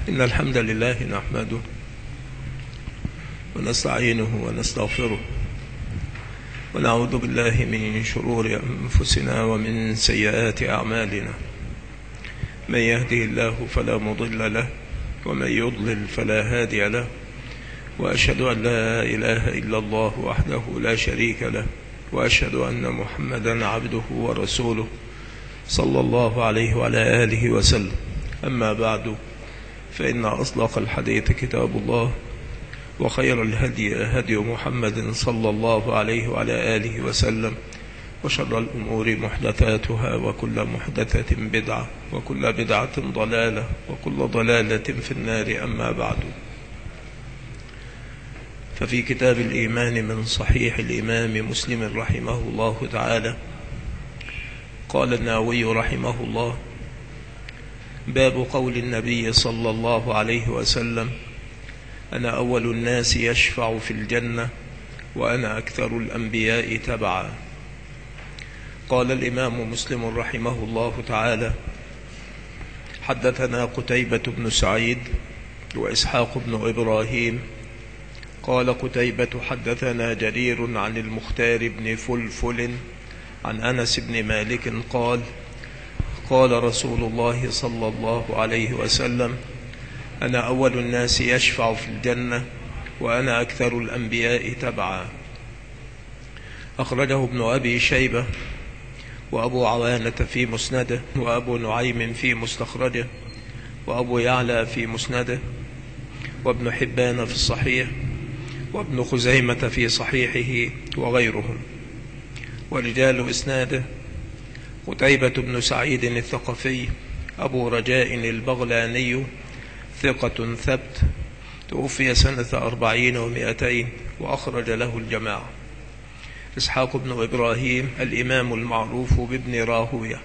إن الحمد لله نحمده ونستعينه ونستغفره ونعوذ بالله من شرور أنفسنا ومن سيئات أعمالنا. من يهده الله فلا مضل له ومن يضلل فلا هادي له، وأشهد أن لا إله إلا الله وحده لا شريك له، وأشهد أن محمدا عبده ورسوله صلى الله عليه وعلى آله وسلم. أما بعد، فإن أصدق الحديث كتاب الله، وخير الهدي هدي محمد صلى الله عليه وعلى آله وسلم، وشر الأمور محدثاتها، وكل محدثة بدعة، وكل بدعة ضلالة، وكل ضلالة في النار. أما بعد، ففي كتاب الإيمان من صحيح الإمام مسلم رحمه الله تعالى قال النووي رحمه الله: باب قول النبي صلى الله عليه وسلم: أنا أول الناس يشفع في الجنة وأنا أكثر الأنبياء تبعا. قال الإمام مسلم رحمه الله تعالى: حدثنا قتيبة بن سعيد وإسحاق بن إبراهيم. قال قتيبة: حدثنا جرير عن المختار بن فلفل عن أنس بن مالك قال: قال رسول الله صلى الله عليه وسلم: أنا أول الناس يشفع في الجنة وأنا أكثر الأنبياء تبعا. أخرجه ابن أبي شيبة وأبو عوانة في مسنده، وأبو نعيم في مستخرجه، وأبو يعلى في مسنده، وابن حبان في الصحيح، وابن خزيمة في صحيحه، وغيرهم. ورجال إسناده: قتيبة بن سعيد الثقفي أبو رجاء البغلاني، ثقة ثبت، توفي سنة 40 و200، وأخرج له الجماعة. إسحاق بن إبراهيم الإمام المعروف بابن راهوية.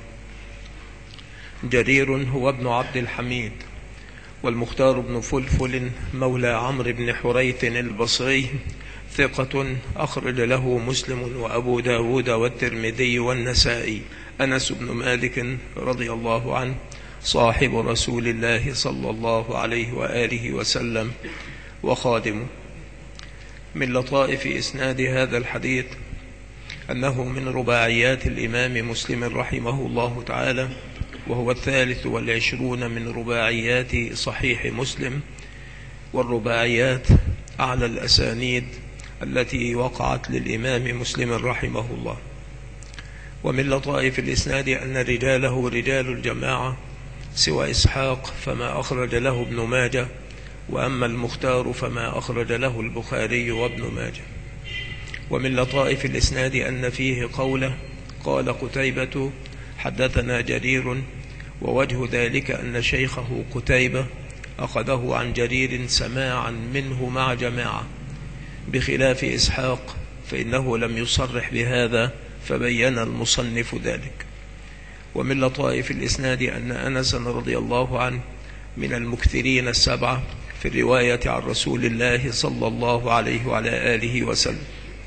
جرير هو ابن عبد الحميد. والمختار بن فلفل مولى عمرو بن حريث البصري، ثقة، أخرج له مسلم وأبو داود والترمذي والنسائي. أنس بن مالك رضي الله عنه، صاحب رسول الله صلى الله عليه وآله وسلم وخادمه. من لطائف إسناد هذا الحديث أنه من رباعيات الإمام مسلم رحمه الله تعالى، وهو 23 من رباعيات صحيح مسلم. والرباعيات أعلى الأسانيد التي وقعت للإمام مسلم رحمه الله. ومن لطائف الإسناد أن رجاله رجال الجماعة سوى إسحاق فما أخرج له ابن ماجه، وأما المختار فما أخرج له البخاري وابن ماجه. ومن لطائف الإسناد أن فيه قوله: قال قتيبة: حدثنا جرير. ووجه ذلك أن شيخه قتيبة أخذه عن جرير سماعا منه مع جماعة، بخلاف إسحاق فإنه لم يصرح بهذا، فبين المصنف ذلك. ومن لطائف الإسناد أن أنس رضي الله عنه من المكثرين السبعة في الرواية عن رسول الله صلى الله عليه وعلى آله وسلم.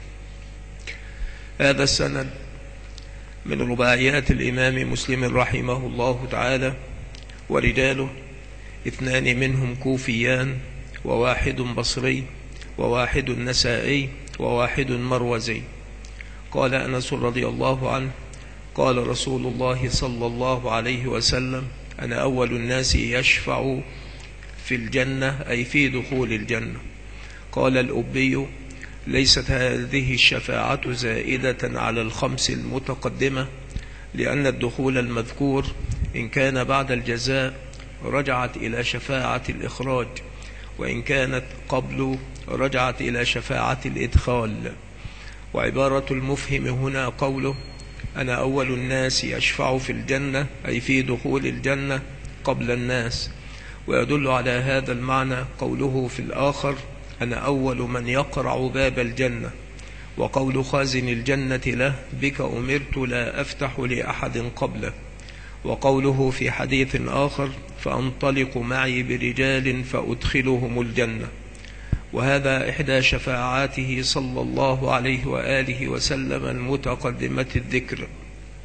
هذا السند من رباعيات الإمام مسلم رحمه الله تعالى، ورجاله 2 منهم كوفيان، وواحد بصري، وواحد نسائي، وواحد مروزي. قال أنس رضي الله عنه: قال رسول الله صلى الله عليه وسلم: أنا أول الناس يشفع في الجنة، أي في دخول الجنة. قال الأبي: ليست هذه الشفاعة زائدة على ال5 المتقدمة، لأن الدخول المذكور إن كان بعد الجزاء رجعت إلى شفاعة الإخراج، وإن كانت قبل رجعت إلى شفاعة الإدخال. وعبارة المفهم هنا قوله: أنا أول الناس يشفع في الجنة، أي في دخول الجنة قبل الناس. ويدل على هذا المعنى قوله في الآخر: أنا أول من يقرع باب الجنة. وقول خازن الجنة له: بك أمرت لا أفتح لأحد قبله. وقوله في حديث آخر: فأنطلق معي برجال فأدخلهم الجنة. وهذا إحدى شفاعاته صلى الله عليه وآله وسلم المتقدمة الذكر.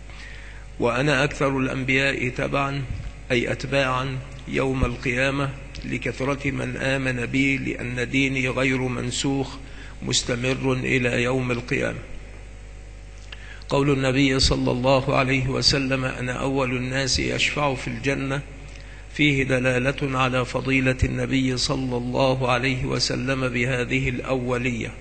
وأنا أكثر الأنبياء تبعا، أي أتباعا، يوم القيامة لكثرة من آمن بي، لأن ديني غير منسوخ مستمر إلى يوم القيامة. قول النبي صلى الله عليه وسلم: أنا أول الناس يشفع في الجنة، فيه دلالة على فضيلة النبي صلى الله عليه وسلم بهذه الأولية،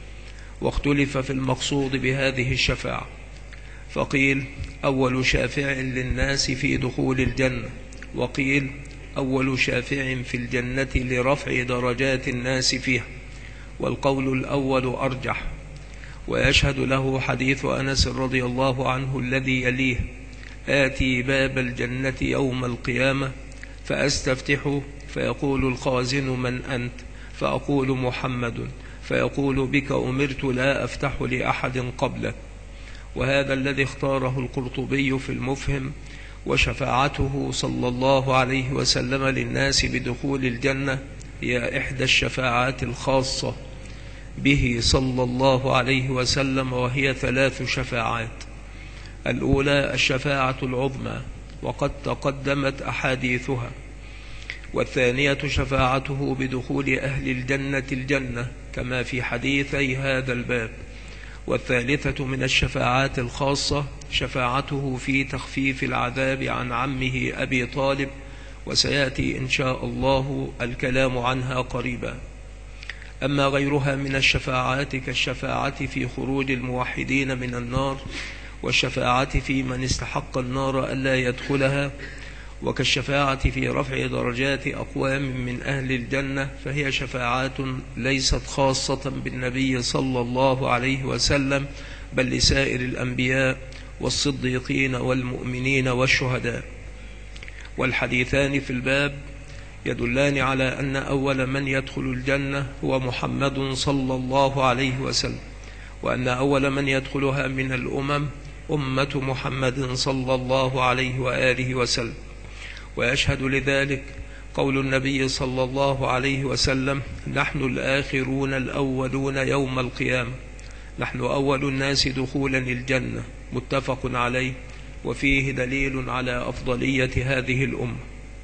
واختلف في المقصود بهذه الشفاعة، فقيل: أول شافع للناس في دخول الجنة، وقيل: أول شافع في الجنة لرفع درجات الناس فيها، والقول الأول أرجح. ويشهد له حديث أنس رضي الله عنه الذي يليه: آتي باب الجنة يوم القيامة فأستفتح، فيقول الخازن: من أنت؟ فأقول: محمد. فيقول: بك أمرت لا أفتح لأحد قبلك. وهذا الذي اختاره القرطبي في المفهم. وشفاعته صلى الله عليه وسلم للناس بدخول الجنة هي إحدى الشفاعات الخاصة به صلى الله عليه وسلم، وهي 3 شفاعات. الأولى الشفاعة العظمى، وقد تقدمت أحاديثها. والثانية شفاعته بدخول أهل الجنة كما في حديثي هذا الباب. والثالثة من الشفاعات الخاصة شفاعته في تخفيف العذاب عن عمه أبي طالب، وسيأتي إن شاء الله الكلام عنها قريبا. أما غيرها من الشفاعات كالشفاعة في خروج الموحدين من النار، والشفاعة في من استحق النار ألا يدخلها، وكالشفاعة في رفع درجات أقوام من أهل الجنة، فهي شفاعات ليست خاصة بالنبي صلى الله عليه وسلم، بل لسائر الأنبياء والصديقين والمؤمنين والشهداء. والحديثان في الباب يدلان على أن أول من يدخل الجنة هو محمد صلى الله عليه وسلم، وأن أول من يدخلها من الأمم أمة محمد صلى الله عليه وآله وسلم. ويشهد لذلك قول النبي صلى الله عليه وسلم: نحن الآخرون الأولون يوم القيامة، نحن أول الناس دخولا الجنة، متفق عليه، وفيه دليل على أفضلية هذه الأمة.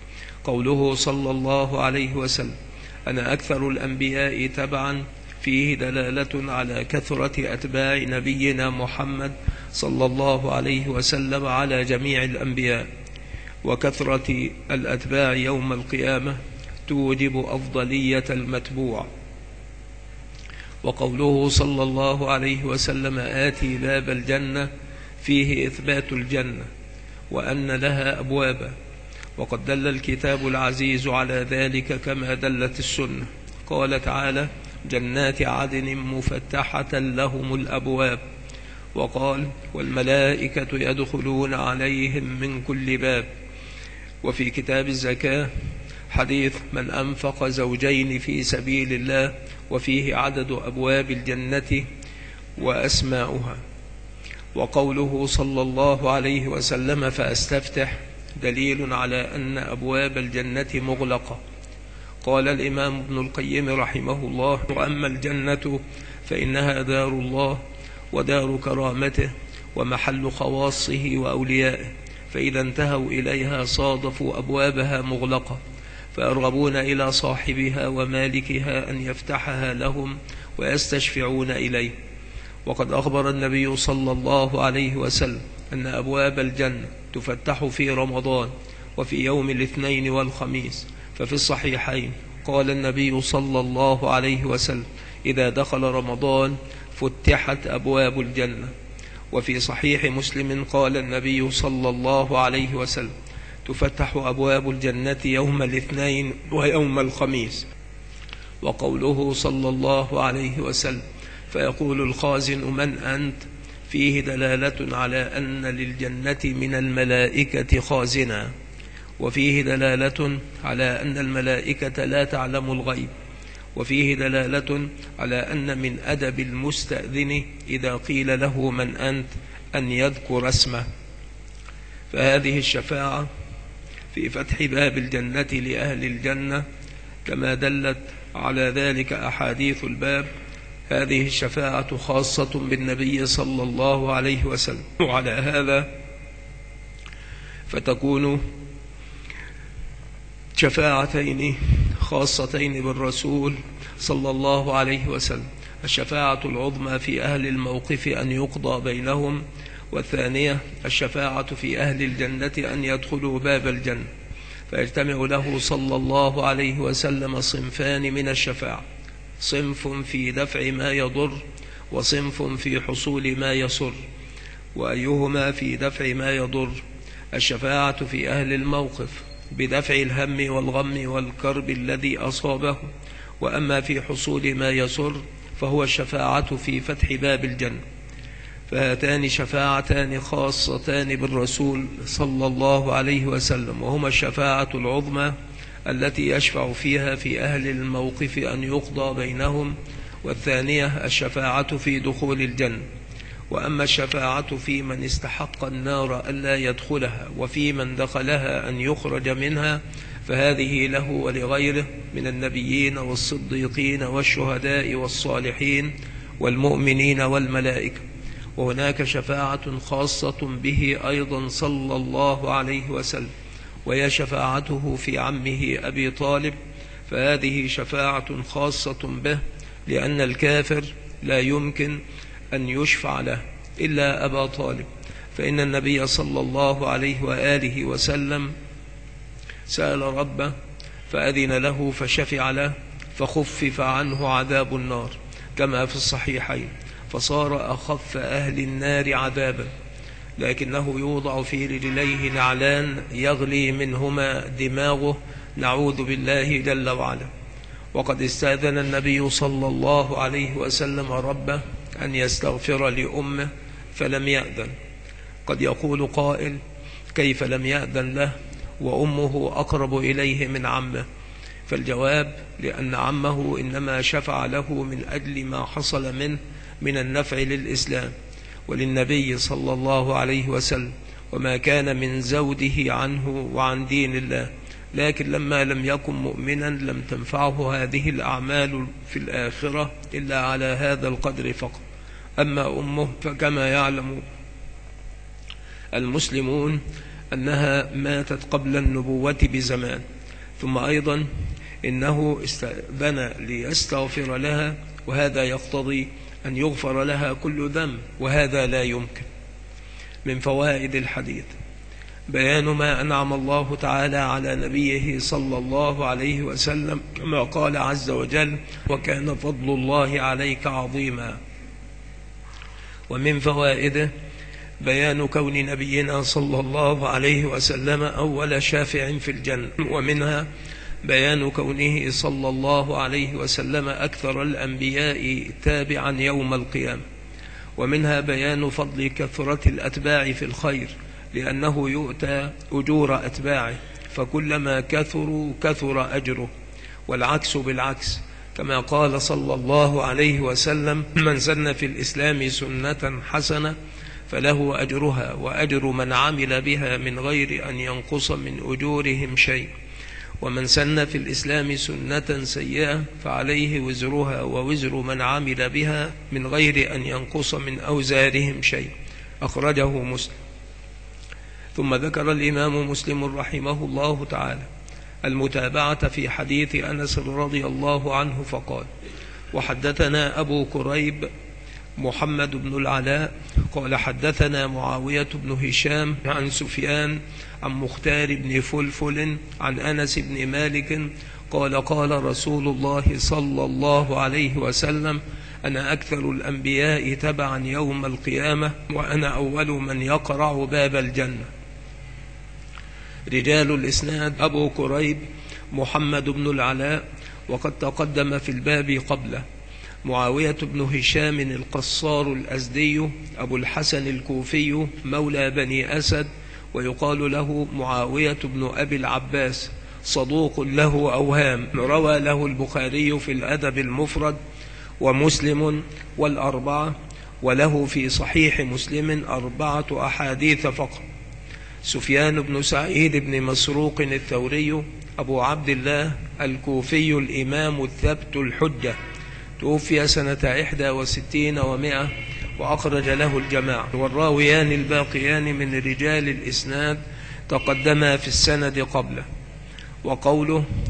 قوله صلى الله عليه وسلم: أنا أكثر الأنبياء تبعا، فيه دلالة على كثرة أتباع نبينا محمد صلى الله عليه وسلم على جميع الأنبياء، وكثرة الأتباع يوم القيامة توجب أفضلية المتبوع. وقوله صلى الله عليه وسلم: آتي باب الجنة، فيه إثبات الجنة وأن لها أبوابا، وقد دل الكتاب العزيز على ذلك كما دلت السنة. قال تعالى: جنات عدن مفتحة لهم الأبواب. وقال: والملائكة يدخلون عليهم من كل باب. وفي كتاب الزكاة حديث: من أنفق زوجين في سبيل الله، وفيه عدد أبواب الجنة وأسماؤها. وقوله صلى الله عليه وسلم: فأستفتح، دليل على أن أبواب الجنة مغلقة. قال الإمام ابن القيم رحمه الله: وأما الجنة فإنها دار الله ودار كرامته ومحل خواصه وأوليائه، فإذا انتهوا إليها صادفوا أبوابها مغلقة، فيرغبون إلى صاحبها ومالكها أن يفتحها لهم ويستشفعون إليه. وقد أخبر النبي صلى الله عليه وسلم أن أبواب الجنة تفتح في رمضان وفي يوم الاثنين والخميس. ففي الصحيحين قال النبي صلى الله عليه وسلم: إذا دخل رمضان فتحت أبواب الجنة. وفي صحيح مسلم قال النبي صلى الله عليه وسلم: تفتح أبواب الجنة يوم الاثنين ويوم الخميس. وقوله صلى الله عليه وسلم: فيقول الخازن: من أنت؟ فيه دلالة على أن للجنة من الملائكة خازنا، وفيه دلالة على أن الملائكة لا تعلم الغيب، وفيه دلالة على أن من أدب المستأذن إذا قيل له من أنت أن يذكر اسمه. فهذه الشفاعة في فتح باب الجنة لأهل الجنة كما دلت على ذلك أحاديث الباب. هذه الشفاعة خاصة بالنبي صلى الله عليه وسلم، وعلى هذا فتكون شفاعتين خاصتين بالرسول صلى الله عليه وسلم: الشفاعة العظمى في أهل الموقف أن يقضى بينهم، والثانية الشفاعة في أهل الجنة أن يدخلوا باب الجنة. فيجتمع له صلى الله عليه وسلم صنفان من الشفاعة: صنف في دفع ما يضر، وصنف في حصول ما يسر. وأيهما في دفع ما يضر؟ الشفاعة في أهل الموقف بدفع الهم والغم والكرب الذي أصابه. وأما في حصول ما يسر فهو الشفاعة في فتح باب الجنة. فهاتان شفاعتان خاصتان بالرسول صلى الله عليه وسلم، وهما الشفاعة العظمى التي يشفع فيها في أهل الموقف أن يقضى بينهم، والثانية الشفاعة في دخول الجنة. وأما الشفاعة في من استحق النار ألا يدخلها، وفي من دخلها أن يخرج منها، فهذه له ولغيره من النبيين والصديقين والشهداء والصالحين والمؤمنين والملائكة. وهناك شفاعة خاصة به أيضا صلى الله عليه وسلم، وهي شفاعته في عمه أبي طالب، فهذه شفاعة خاصة به، لأن الكافر لا يمكن أن يشفع له إلا أبا طالب. فإن النبي صلى الله عليه وآله وسلم سأل ربه فأذن له فشفع له، فخفف عنه عذاب النار كما في الصحيحين، فصار أخف أهل النار عذابا، لكنه يوضع في رجليه نعلان يغلي منهما دماغه، نعوذ بالله جل وعلا. وقد استأذن النبي صلى الله عليه وسلم ربه أن يستغفر لأمه فلم يأذن. قد يقول قائل: كيف لم يأذن له وأمه أقرب إليه من عمه؟ فالجواب: لأن عمه إنما شفع له من أجل ما حصل منه من النفع للإسلام وللنبي صلى الله عليه وسلم، وما كان من زوده عنه وعن دين الله. لكن لما لم يكن مؤمنا لم تنفعه هذه الأعمال في الآخرة إلا على هذا القدر فقط. أما أمه فكما يعلم المسلمون أنها ماتت قبل النبوة بزمان، ثم أيضا إنه استأذن ليستغفر لها، وهذا يقتضي أن يغفر لها كل ذنب، وهذا لا يمكن. من فوائد الحديث بيان ما أنعم الله تعالى على نبيه صلى الله عليه وسلم، كما قال عز وجل: وكان فضل الله عليك عظيما. ومن فوائده بيان كون نبينا صلى الله عليه وسلم أول شافع في الجنة، ومنها بيان كونه صلى الله عليه وسلم أكثر الأنبياء تابعا يوم القيامة. ومنها بيان فضل كثرة الأتباع في الخير، لأنه يؤتى أجور أتباعه، فكلما كثروا كثر أجره، والعكس بالعكس، كما قال صلى الله عليه وسلم: من سن في الإسلام سنة حسنة فله أجرها وأجر من عمل بها من غير أن ينقص من أجورهم شيء، ومن سن في الإسلام سنة سيئة فعليه وزرها ووزر من عمل بها من غير أن ينقص من أوزارهم شيء. أخرجه مسلم. ثم ذكر الإمام مسلم رحمه الله تعالى المتابعة في حديث أنس رضي الله عنه فقال: وحدثنا أبو كريب محمد بن العلاء قال حدثنا معاوية بن هشام عن سفيان عن مختار بن فلفل عن أنس بن مالك قال: قال رسول الله صلى الله عليه وسلم: أنا أكثر الأنبياء تبعا يوم القيامة، وأنا أول من يقرع باب الجنة. رجال الإسناد: أبو كريب محمد بن العلاء، وقد تقدم في الباب قبله. معاوية بن هشام القصار الأزدي أبو الحسن الكوفي مولى بني أسد، ويقال له معاوية بن أبي العباس، صدوق له أوهام، روى له البخاري في الأدب المفرد ومسلم والأربعة، وله في صحيح مسلم 4 أحاديث فقط. سفيان بن سعيد بن مسروق الثوري أبو عبد الله الكوفي الإمام الثبت الحجة، توفي سنة 61 و100، وأخرج له الجماعة. والراويان الباقيان من رجال الإسناد تقدما في السند قبله. وقوله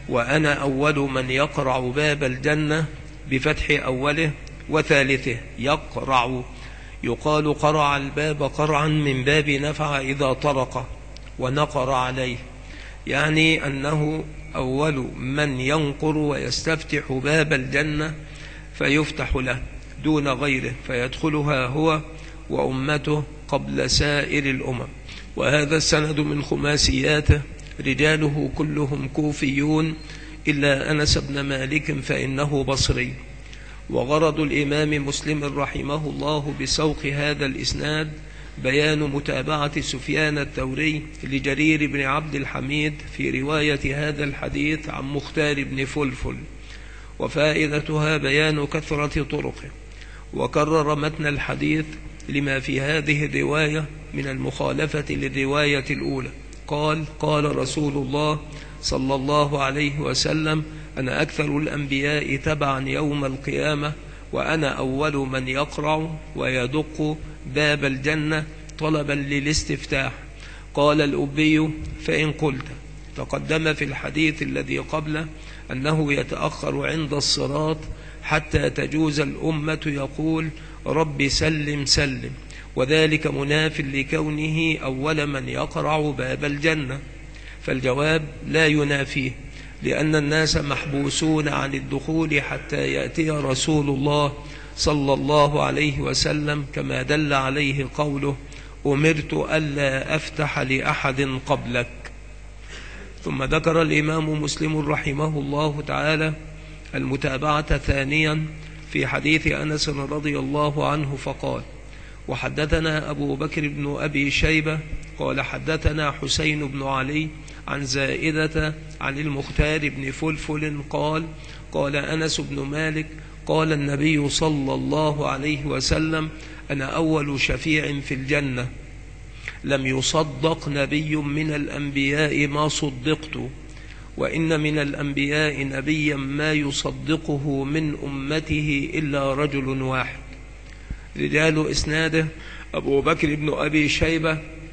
وأنا أول من يقرع باب الجنة بفتح أوله وثالثه يقرع، يقال قرع الباب قرعا من باب نفع إذا طرق ونقر عليه، يعني أنه أول من ينقر ويستفتح باب الجنة فيفتح له دون غيره فيدخلها هو وأمته قبل سائر الأمم. وهذا السند من خماسياته رجاله كلهم كوفيون إلا أنس بن مالك فإنه بصري. وغرض الإمام مسلم رحمه الله بسوق هذا الإسناد بيان متابعة سفيان الثوري لجرير بن عبد الحميد في رواية هذا الحديث عن مختار بن فلفل، وفائدتها بيان كثرة طرقه. وكرر متن الحديث لما في هذه الرواية من المخالفة للرواية الأولى. قال: قال رسول الله صلى الله عليه وسلم: أنا أكثر الأنبياء تبعا يوم القيامة، وأنا أول من يقرع ويدق باب الجنة طلبا للاستفتاح. قال الأبي: فإن قلت تقدم في الحديث الذي قبله أنه يتأخر عند الصراط حتى تجوز الأمة يقول: رب سلم سلم، وذلك مناف لكونه أول من يقرع باب الجنة. فالجواب لا ينافيه، لأن الناس محبوسون عن الدخول حتى يأتي رسول الله صلى الله عليه وسلم، كما دل عليه قوله: أمرت ألا أفتح لأحد قبلك. ثم ذكر الإمام مسلم رحمه الله تعالى المتابعة ثانيا في حديث أنس رضي الله عنه فقال: وحدثنا أبو بكر بن أبي شيبة قال حدثنا حسين بن علي عن زائدة عن المختار بن فلفل قال: قال أنس بن مالك: قال النبي صلى الله عليه وسلم: أنا أول شفيع في الجنة، لم يصدق نبي من الأنبياء ما صدقت، وإن من الأنبياء نبيا ما يصدقه من أمته إلا رجل واحد. رجال إسناده: أبو بكر بن أبي شيبة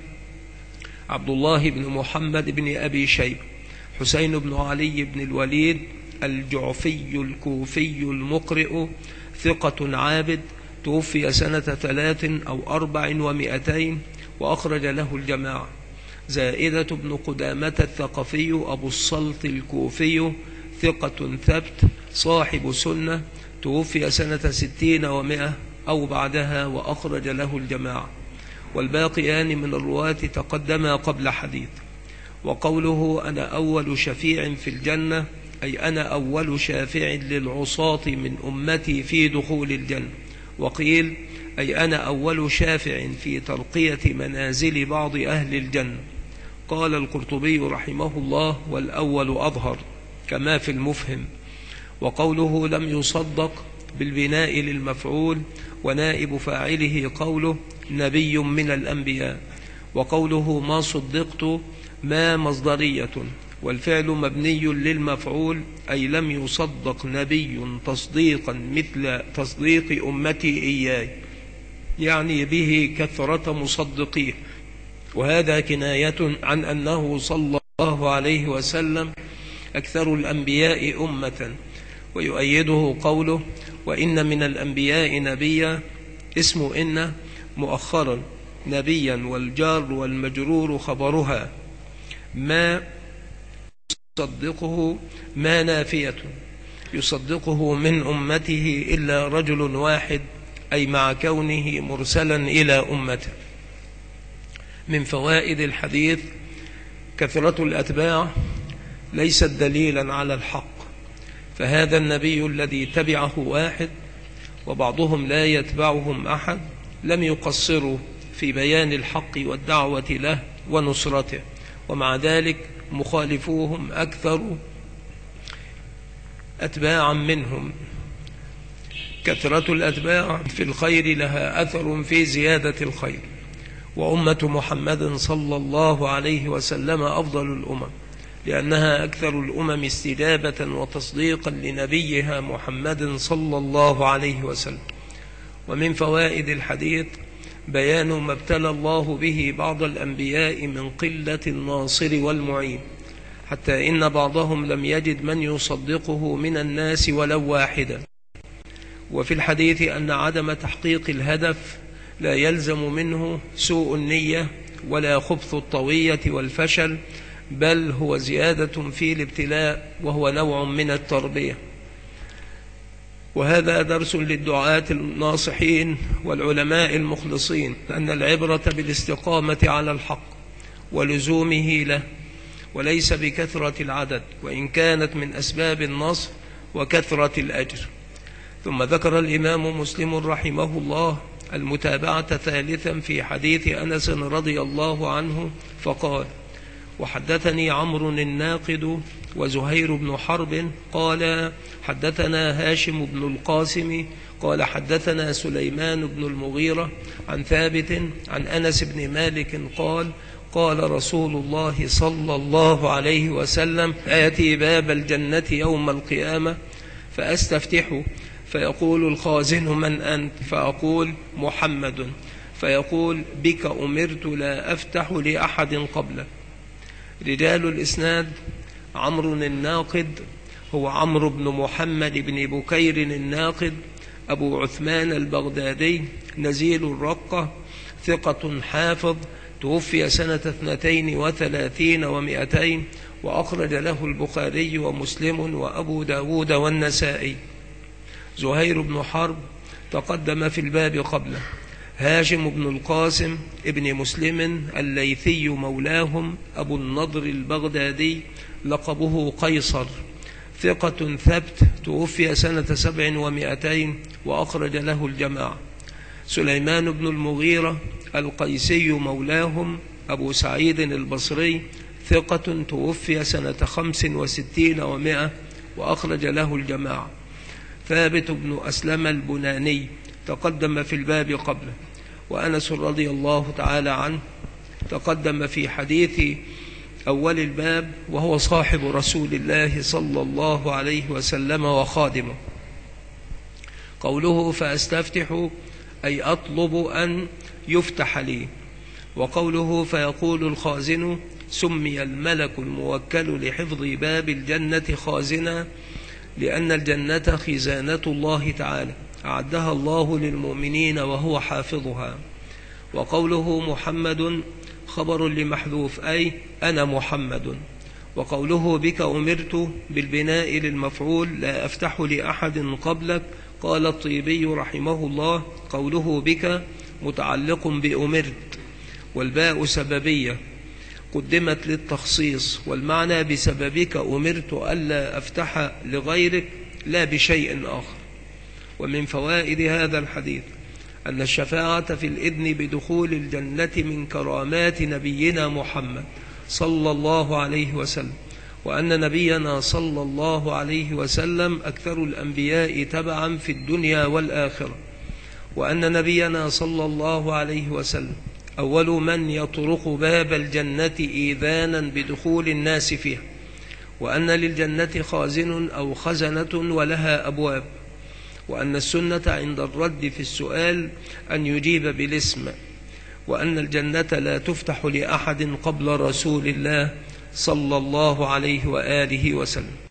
عبد الله بن محمد بن أبي شيبة، حسين بن علي بن الوليد الجعفي الكوفي المقرئ ثقة عابد، توفي سنة 3 أو 400 وأخرج له الجماعة. زائدة بن قدامة الثقفي أبو الصلت الكوفي ثقة ثبت صاحب سنة، توفي سنة 60 و100 أو بعدها وأخرج له الجماعة. والباقيان من الرواة تقدما قبل حديث. وقوله أنا أول شفيع في الجنة أي أنا أول شافع للعصاة من أمتي في دخول الجنة. وقيل أي أنا أول شافع في ترقية منازل بعض أهل الجنة. قال القرطبي رحمه الله: والأول أظهر كما في المفهم. وقوله لم يصدق بالبناء للمفعول، ونائب فاعله قوله نبي من الأنبياء. وقوله ما صدقت ما مصدرية، والفعل مبني للمفعول أي لم يصدق نبي تصديقا مثل تصديق أمتي إياي، يعني به كثرة مصدقيه. وهذا كناية عن أنه صلى الله عليه وسلم أكثر الأنبياء أمة. ويؤيده قوله وإن من الأنبياء نبيا، اسم إن مؤخرا نبيا، والجار والمجرور خبرها، ما يصدقه ما نافية، يصدقه من أمته إلا رجل واحد، أي مع كونه مرسلا إلى أمته. من فوائد الحديث: كثرة الأتباع ليست دليلا على الحق، فهذا النبي الذي تبعه واحد وبعضهم لا يتبعهم أحد لم يقصروا في بيان الحق والدعوة له ونصرته، ومع ذلك مخالفوهم أكثر أتباعا منهم. كثرة الأتباع في الخير لها أثر في زيادة الخير، وأمة محمد صلى الله عليه وسلم أفضل الأمم، لأنها أكثر الأمم استجابة وتصديقا لنبيها محمد صلى الله عليه وسلم. ومن فوائد الحديث بيان ما ابتلى الله به بعض الأنبياء من قلة الناصر والمعين، حتى إن بعضهم لم يجد من يصدقه من الناس ولو واحدا. وفي الحديث أن عدم تحقيق الهدف لا يلزم منه سوء النية ولا خبث الطوية والفشل، بل هو زيادة في الابتلاء، وهو نوع من التربية. وهذا درس للدعاة الناصحين والعلماء المخلصين، أن العبرة بالاستقامة على الحق ولزومه له، وليس بكثرة العدد، وإن كانت من أسباب النصر وكثرة الأجر. ثم ذكر الإمام مسلم رحمه الله المتابعة ثالثا في حديث أنس رضي الله عنه فقال: وحدثني عمرو الناقد وزهير بن حرب قال حدثنا هاشم بن القاسم قال حدثنا سليمان بن المغيرة عن ثابت عن أنس بن مالك قال: قال رسول الله صلى الله عليه وسلم: آتي باب الجنة يوم القيامة فأستفتح، فيقول الخازن: من أنت؟ فأقول: محمد. فيقول: بك أمرت لا أفتح لأحد قبلك. رجال الإسناد: عمرو الناقد هو عمرو بن محمد بن بكير الناقد أبو عثمان البغدادي نزيل الرقة، ثقة حافظ، توفي سنة 32 و200، وأخرج له البخاري ومسلم وأبو داود والنسائي. زهير بن حرب تقدم في الباب قبله. هاشم بن القاسم ابن مسلم الليثي مولاهم أبو النضر البغدادي، لقبه قيصر، ثقة ثبت، توفي سنة 700، وأخرج له الجماعة. سليمان بن المغيرة القيسي مولاهم أبو سعيد البصري، ثقة، توفي سنة 65 و100، وأخرج له الجماعة. ثابت بن أسلم البناني تقدم في الباب قبله. وأنس رضي الله تعالى عنه تقدم في حديث أول الباب، وهو صاحب رسول الله صلى الله عليه وسلم وخادمه. قوله فأستفتح أي أطلب أن يفتح لي. وقوله فيقول الخازن: سمي الملك الموكل لحفظ باب الجنة خازنا، لأن الجنة خزانة الله تعالى، أعدها الله للمؤمنين وهو حافظها. وقوله محمد خبر لمحذوف، أي أنا محمد. وقوله بك أمرت بالبناء للمفعول لا أفتح لأحد قبلك. قال الطيبي رحمه الله: قوله بك متعلق بأمرت، والباء سببية قدمت للتخصيص، والمعنى بسببك أمرت ألا أفتح لغيرك لا بشيء آخر. ومن فوائد هذا الحديث أن الشفاعة في الإذن بدخول الجنة من كرامات نبينا محمد صلى الله عليه وسلم، وأن نبينا صلى الله عليه وسلم أكثر الأنبياء تبعا في الدنيا والآخرة، وأن نبينا صلى الله عليه وسلم أول من يطرق باب الجنة إيذانا بدخول الناس فيها، وأن للجنة خازن أو خزنة ولها أبواب، وأن السنة عند الرد في السؤال أن يجيب بالاسم، وأن الجنة لا تفتح لأحد قبل رسول الله صلى الله عليه وآله وسلم.